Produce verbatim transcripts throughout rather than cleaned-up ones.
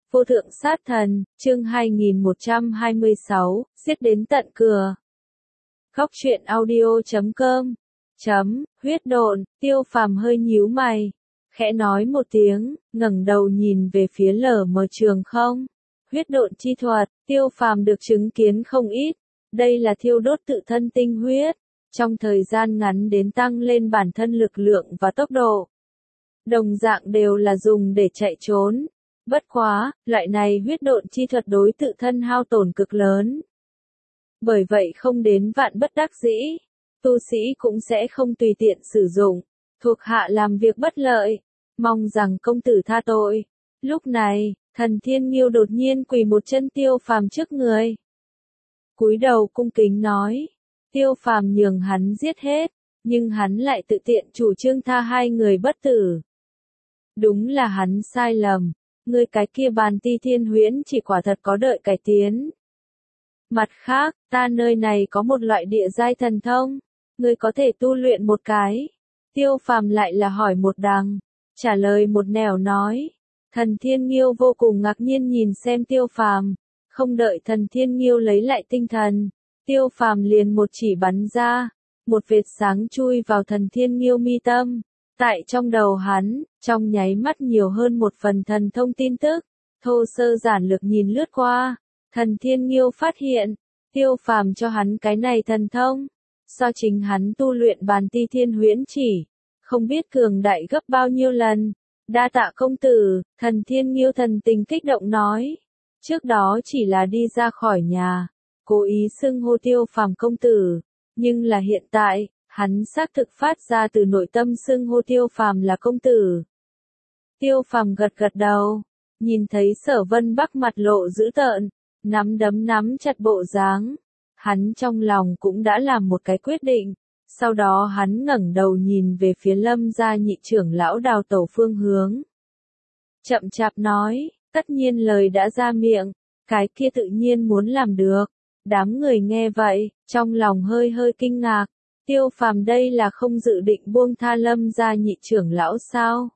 Vô thượng sát thần, chương hai nghìn một trăm hai mươi sáu, giết đến tận cửa. Khóc chuyện audio chấm com chấm, huyết độn, Tiêu Phàm hơi nhíu mày, khẽ nói một tiếng, ngẩng đầu nhìn về phía lở mờ trường không. Huyết độn chi thuật, Tiêu Phàm được chứng kiến không ít, đây là thiêu đốt tự thân tinh huyết, trong thời gian ngắn đến tăng lên bản thân lực lượng và tốc độ. Đồng dạng đều là dùng để chạy trốn. Bất quá, loại này huyết độn chi thuật đối tự thân hao tổn cực lớn. Bởi vậy không đến vạn bất đắc dĩ, tu sĩ cũng sẽ không tùy tiện sử dụng, thuộc hạ làm việc bất lợi, mong rằng công tử tha tội. Lúc này, Thần Thiên Nghiêu đột nhiên quỳ một chân Tiêu Phàm trước người. Cúi đầu cung kính nói, Tiêu Phàm nhường hắn giết hết, nhưng hắn lại tự tiện chủ trương tha hai người bất tử. Đúng là hắn sai lầm. Ngươi cái kia bàn ti thiên huyễn chỉ quả thật có đợi cải tiến. Mặt khác, ta nơi này có một loại địa giai thần thông, ngươi có thể tu luyện một cái. Tiêu Phàm lại là hỏi một đằng, trả lời một nẻo nói. Thần Thiên Nghiêu vô cùng ngạc nhiên nhìn xem Tiêu Phàm, không đợi Thần Thiên Nghiêu lấy lại tinh thần, Tiêu Phàm liền một chỉ bắn ra, một vệt sáng chui vào Thần Thiên Nghiêu mi tâm. Tại trong đầu hắn, trong nháy mắt nhiều hơn một phần thần thông tin tức, thô sơ giản lược nhìn lướt qua, Thần Thiên Nghiêu phát hiện, Tiêu Phàm cho hắn cái này thần thông, do chính hắn tu luyện bàn ti thiên huyễn chỉ, không biết cường đại gấp bao nhiêu lần. Đa tạ công tử, Thần Thiên Nghiêu thần tình kích động nói, trước đó chỉ là đi ra khỏi nhà, cố ý xưng hô Tiêu Phàm công tử, nhưng là hiện tại, hắn xác thực phát ra từ nội tâm xưng hô Tiêu Phàm là công tử. Tiêu Phàm gật gật đầu, nhìn thấy Sở Vân Bắc mặt lộ dữ tợn, nắm đấm nắm chặt bộ dáng, hắn trong lòng cũng đã làm một cái quyết định, sau đó hắn ngẩng đầu nhìn về phía Lâm gia nhị trưởng lão đào tẩu phương hướng. Chậm chạp nói, tất nhiên lời đã ra miệng, cái kia tự nhiên muốn làm được. Đám người nghe vậy, trong lòng hơi hơi kinh ngạc. Tiêu Phàm đây là không dự định buông tha Lâm gia nhị trưởng lão sao?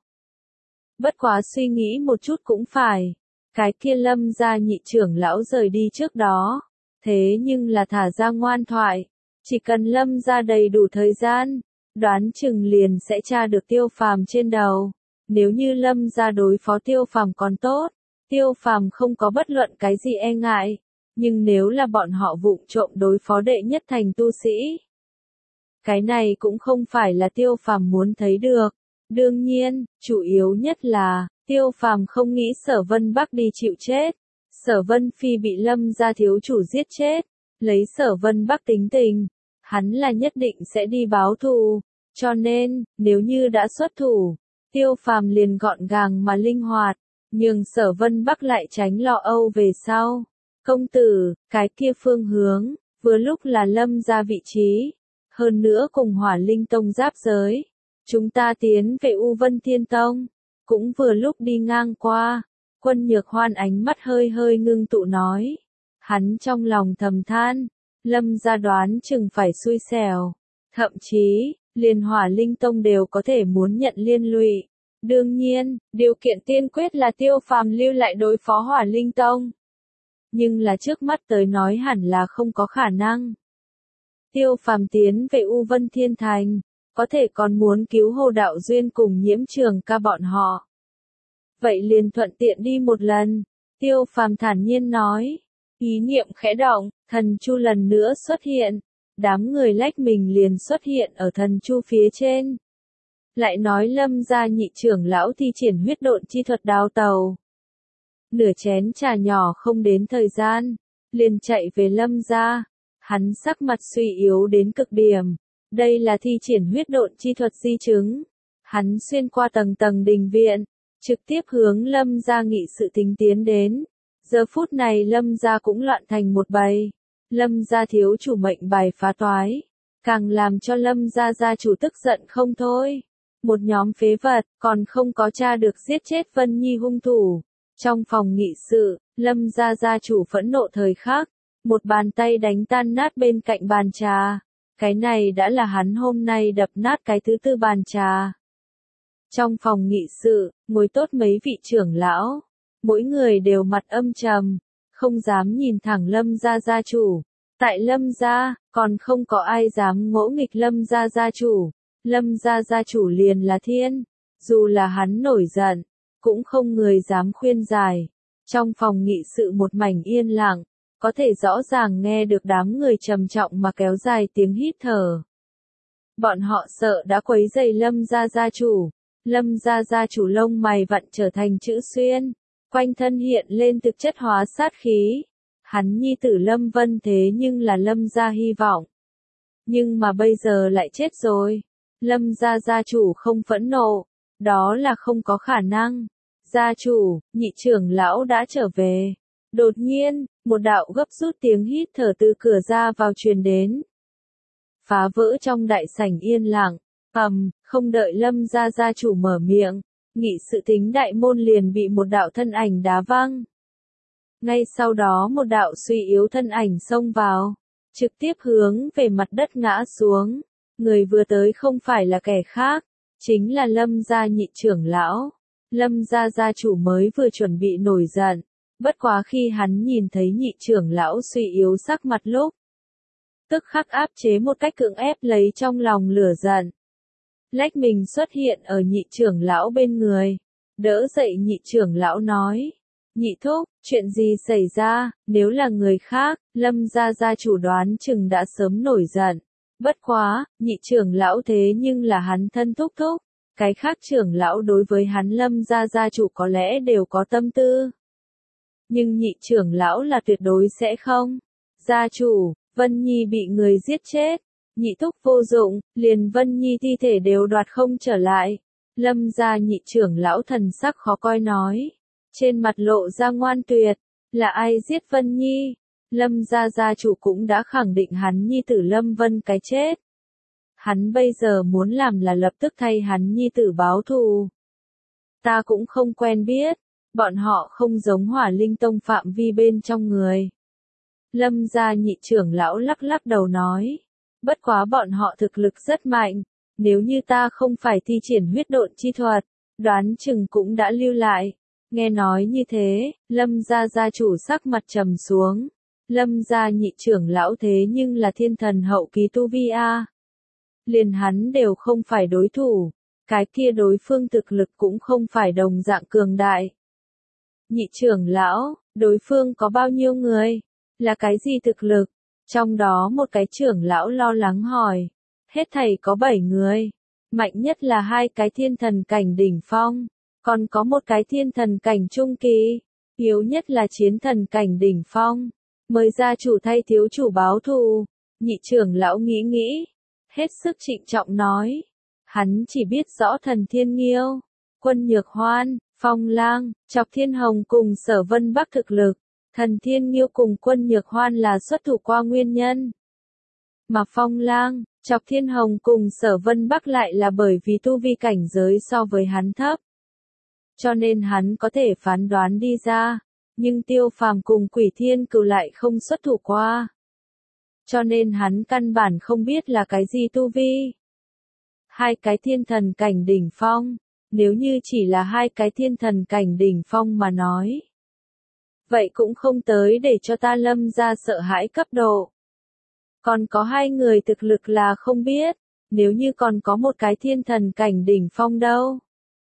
Bất quá suy nghĩ một chút cũng phải, cái kia Lâm gia nhị trưởng lão rời đi trước đó, thế nhưng là thả ra ngoan thoại, chỉ cần Lâm gia đầy đủ thời gian, đoán chừng liền sẽ tra được Tiêu Phàm trên đầu. Nếu như Lâm gia đối phó Tiêu Phàm còn tốt, Tiêu Phàm không có bất luận cái gì e ngại, nhưng nếu là bọn họ vụng trộm đối phó đệ nhất thành tu sĩ, cái này cũng không phải là Tiêu Phàm muốn thấy được. Đương nhiên, chủ yếu nhất là, Tiêu Phàm không nghĩ Sở Vân Bắc đi chịu chết. Sở Vân Phi bị Lâm gia thiếu chủ giết chết, lấy Sở Vân Bắc tính tình, hắn là nhất định sẽ đi báo thù, cho nên, nếu như đã xuất thủ, Tiêu Phàm liền gọn gàng mà linh hoạt, nhưng Sở Vân Bắc lại tránh lo âu về sau. Công tử, cái kia phương hướng, vừa lúc là Lâm gia vị trí. Hơn nữa cùng Hỏa Linh Tông giáp giới, chúng ta tiến về U Vân Thiên Tông, cũng vừa lúc đi ngang qua. Quân Nhược Hoan ánh mắt hơi hơi ngưng tụ nói, hắn trong lòng thầm than, Lâm gia đoán chừng phải xui xẻo, thậm chí, liền Hỏa Linh Tông đều có thể muốn nhận liên lụy. Đương nhiên, điều kiện tiên quyết là Tiêu Phàm lưu lại đối phó Hỏa Linh Tông. Nhưng là trước mắt tới nói hẳn là không có khả năng. Tiêu Phàm tiến về U Vân Thiên Thành, có thể còn muốn cứu Hồ Đạo Duyên cùng Nhiễm Trường Ca bọn họ. Vậy liền thuận tiện đi một lần, Tiêu Phàm thản nhiên nói. Ý niệm khẽ động, thần chu lần nữa xuất hiện, đám người lách mình liền xuất hiện ở thần chu phía trên. Lại nói Lâm gia nhị trưởng lão thi triển huyết độn chi thuật đào tàu. Nửa chén trà nhỏ không đến thời gian, liền chạy về Lâm gia. Hắn sắc mặt suy yếu đến cực điểm, đây là thi triển huyết độn chi thuật di chứng. Hắn xuyên qua tầng tầng đình viện, trực tiếp hướng Lâm gia nghị sự tính tiến đến. Giờ phút này Lâm gia cũng loạn thành một bầy. Lâm gia thiếu chủ mệnh bài phá toái, càng làm cho Lâm gia gia chủ tức giận không thôi. Một nhóm phế vật, còn không có tra được giết chết Vân Nhi hung thủ. Trong phòng nghị sự, Lâm gia gia chủ phẫn nộ thời khắc, một bàn tay đánh tan nát bên cạnh bàn trà. Cái này đã là hắn hôm nay đập nát cái thứ tư bàn trà. Trong phòng nghị sự, ngồi tốt mấy vị trưởng lão. mỗi người đều mặt âm trầm, không dám nhìn thẳng Lâm gia gia chủ. Tại Lâm gia, còn không có ai dám ngỗ nghịch Lâm gia gia chủ. Lâm gia gia chủ liền là thiên, dù là hắn nổi giận, cũng không người dám khuyên giải. Trong phòng nghị sự một mảnh yên lặng, có thể rõ ràng nghe được đám người trầm trọng mà kéo dài tiếng hít thở. Bọn họ sợ đã quấy rầy Lâm gia gia chủ. Lâm gia gia chủ lông mày vặn trở thành chữ xuyên, quanh thân hiện lên thực chất hóa sát khí. Hắn nhi tử Lâm Vân thế nhưng là Lâm gia hy vọng. Nhưng mà bây giờ lại chết rồi. Lâm gia gia chủ không phẫn nộ, đó là không có khả năng. Gia chủ, nhị trưởng lão đã trở về. Đột nhiên, một đạo gấp rút tiếng hít thở từ cửa ra vào truyền đến. Phá vỡ trong đại sảnh yên lặng, ầm, không đợi Lâm gia gia chủ mở miệng, nghị sự tính đại môn liền bị một đạo thân ảnh đá văng. Ngay sau đó một đạo suy yếu thân ảnh xông vào, trực tiếp hướng về mặt đất ngã xuống. Người vừa tới không phải là kẻ khác, chính là Lâm gia nhị trưởng lão. Lâm gia gia chủ mới vừa chuẩn bị nổi giận, bất quá khi hắn nhìn thấy nhị trưởng lão suy yếu sắc mặt lúc, tức khắc áp chế một cách cưỡng ép lấy trong lòng lửa giận. Lách mình xuất hiện ở nhị trưởng lão bên người, đỡ dậy nhị trưởng lão nói, nhị thúc, chuyện gì xảy ra, nếu là người khác, Lâm gia gia chủ đoán chừng đã sớm nổi giận. Bất quá, nhị trưởng lão thế nhưng là hắn thân thúc thúc, cái khác trưởng lão đối với hắn Lâm gia gia chủ có lẽ đều có tâm tư. Nhưng nhị trưởng lão là tuyệt đối sẽ không. Gia chủ, Vân Nhi bị người giết chết, nhị thúc vô dụng, liền Vân Nhi thi thể đều đoạt không trở lại. Lâm gia nhị trưởng lão thần sắc khó coi nói, trên mặt lộ ra ngoan tuyệt, là ai giết Vân Nhi? Lâm gia gia chủ cũng đã khẳng định hắn nhi tử Lâm Vân cái chết. Hắn bây giờ muốn làm là lập tức thay hắn nhi tử báo thù. Ta cũng không quen biết, bọn họ không giống Hỏa Linh Tông phạm vi bên trong người. Lâm gia nhị trưởng lão lắc lắc đầu nói, bất quá bọn họ thực lực rất mạnh, nếu như ta không phải thi triển huyết độn chi thuật, đoán chừng cũng đã lưu lại. Nghe nói như thế, Lâm gia gia chủ sắc mặt trầm xuống. Lâm gia nhị trưởng lão thế nhưng là thiên thần hậu kỳ tu vi a. Liền hắn đều không phải đối thủ, cái kia đối phương thực lực cũng không phải đồng dạng cường đại. Nhị trưởng lão, đối phương có bao nhiêu người? Là cái gì thực lực? Trong đó một cái trưởng lão lo lắng hỏi. Hết thảy có bảy người. Mạnh nhất là hai cái thiên thần cảnh đỉnh phong. Còn có một cái thiên thần cảnh trung kỳ. Yếu nhất là chiến thần cảnh đỉnh phong. Mời gia chủ thay thiếu chủ báo thù. Nhị trưởng lão nghĩ nghĩ. Hết sức trịnh trọng nói. Hắn chỉ biết rõ thần Thiên Nghiêu, Quân Nhược Hoan, Phong Lang, Chọc Thiên Hồng cùng Sở Vân Bắc thực lực. Thần Thiên Nghiêu cùng Quân Nhược Hoan là xuất thủ qua nguyên nhân. Mà Phong Lang, Chọc Thiên Hồng cùng Sở Vân Bắc lại là bởi vì tu vi cảnh giới so với hắn thấp. Cho nên hắn có thể phán đoán đi ra, nhưng Tiêu Phàm cùng Quỷ Thiên Cừu lại không xuất thủ qua. Cho nên hắn căn bản không biết là cái gì tu vi. Hai cái thiên thần cảnh đỉnh phong, nếu như chỉ là hai cái thiên thần cảnh đỉnh phong mà nói. Vậy cũng không tới để cho ta Lâm gia sợ hãi cấp độ. Còn có hai người thực lực là không biết, nếu như còn có một cái thiên thần cảnh đỉnh phong đâu.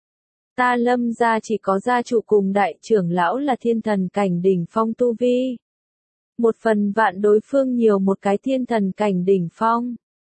Ta Lâm gia chỉ có gia chủ cùng đại trưởng lão là thiên thần cảnh đỉnh phong tu vi. Một phần vạn đối phương nhiều một cái thiên thần cảnh đỉnh phong.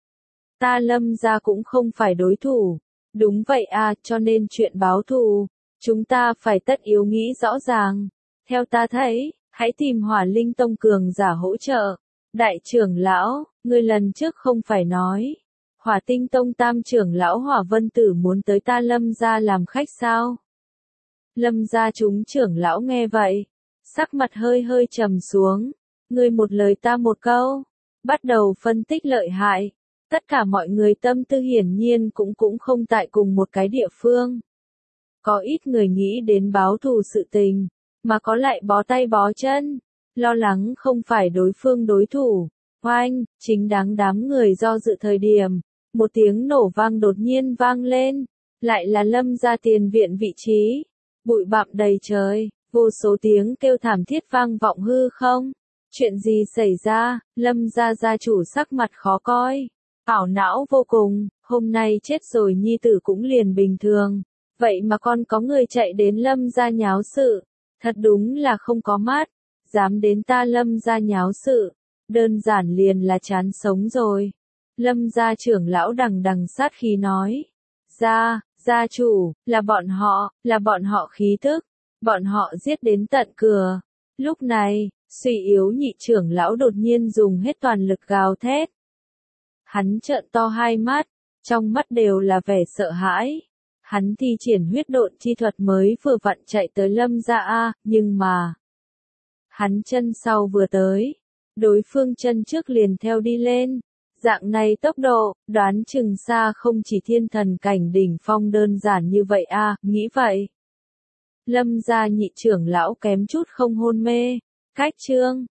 Ta Lâm gia cũng không phải đối thủ. Đúng vậy à, cho nên chuyện báo thù, chúng ta phải tất yếu nghĩ rõ ràng. Theo ta thấy, hãy tìm Hỏa Linh Tông cường giả hỗ trợ. Đại trưởng lão, ngươi lần trước không phải nói, Hỏa Tinh Tông tam trưởng lão Hỏa Vân Tử muốn tới ta Lâm gia làm khách sao? Lâm gia chúng trưởng lão nghe vậy, sắc mặt hơi hơi trầm xuống, ngươi một lời ta một câu, bắt đầu phân tích lợi hại. Tất cả mọi người tâm tư hiển nhiên cũng cũng không tại cùng một cái địa phương. Có ít người nghĩ đến báo thù sự tình, mà có lại bó tay bó chân, lo lắng không phải đối phương đối thủ. Oanh, chính đáng đám người do dự thời điểm, một tiếng nổ vang đột nhiên vang lên, lại là Lâm gia tiền viện vị trí, bụi bặm đầy trời, vô số tiếng kêu thảm thiết vang vọng hư không. Chuyện gì xảy ra? Lâm gia gia chủ sắc mặt khó coi, ảo não vô cùng, hôm nay chết rồi nhi tử cũng liền bình thường. Vậy mà con có người chạy đến Lâm gia nháo sự, thật đúng là không có mắt, dám đến ta Lâm gia nháo sự, đơn giản liền là chán sống rồi. Lâm gia trưởng lão đằng đằng sát khí nói, gia, gia chủ, là bọn họ, là bọn họ khí tức, bọn họ giết đến tận cửa. Lúc này, suy yếu nhị trưởng lão đột nhiên dùng hết toàn lực gào thét. Hắn trợn to hai mắt, trong mắt đều là vẻ sợ hãi. Hắn thi triển huyết độn chi thuật mới vừa vặn chạy tới Lâm gia a, nhưng mà hắn chân sau vừa tới, đối phương chân trước liền theo đi lên. Dạng này tốc độ, đoán chừng xa không chỉ thiên thần cảnh đỉnh phong đơn giản như vậy a, nghĩ vậy. Lâm gia nhị trưởng lão kém chút không hôn mê. Cách chương